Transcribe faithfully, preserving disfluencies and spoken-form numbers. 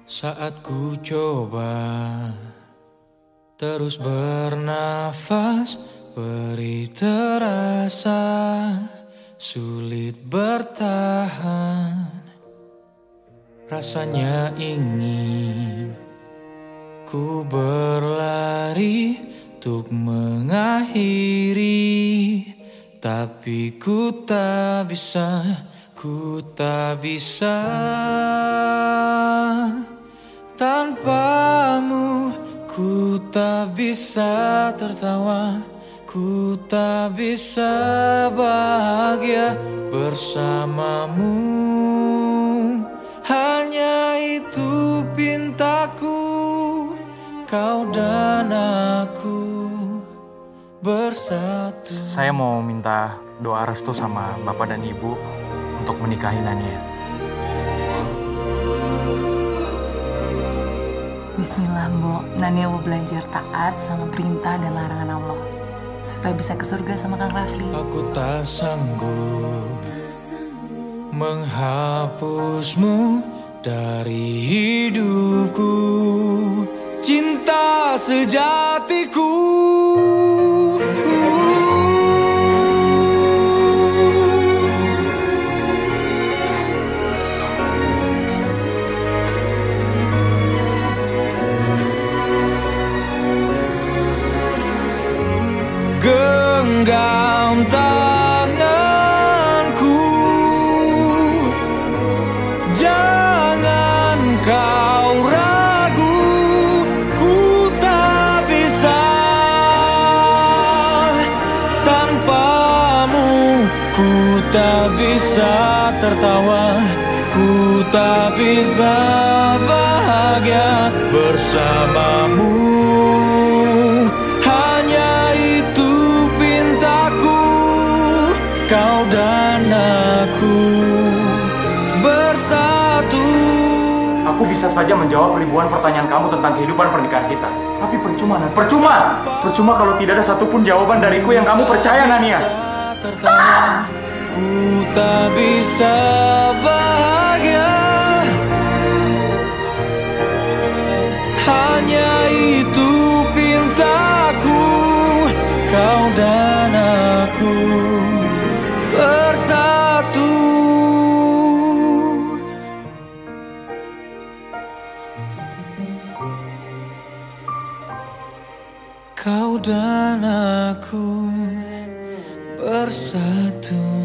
Saat ku coba terus bernafas, beri terasa sulit bertahan. Rasanya ingin ku berlari untuk mengakhiri, tapi ku tak bisa, ku tak bisa. Tanpamu ku tak bisa tertawa, ku tak bisa bahagia bersamamu. Hanya itu pintaku, kau dan aku bersatu. Saya mau minta doa restu sama Bapak dan Ibu untuk menikahi Nania. Bismillah, Mbok. Nania mau belajar taat sama perintah dan larangan Allah supaya bisa ke surga sama Kang Rafli. Aku tak sanggup menghapusmu dari hidupku, cinta sejatiku. Genggam tanganku, jangan kau ragu, ku tak bisa. Tanpamu ku tak bisa tertawa, ku tak bisa bahagia bersamamu. Kau dan aku bersatu. Aku bisa saja menjawab ribuan pertanyaan kamu tentang kehidupan pernikahan kita. Tapi percuma, Nan. Percuma! Percuma kalau tidak ada satupun jawaban dariku yang kamu percaya, Nania. Ah! Ku tak bisa bahagia, hanya itu pintaku, kau dan aku bersatu. Kau dan aku bersatu.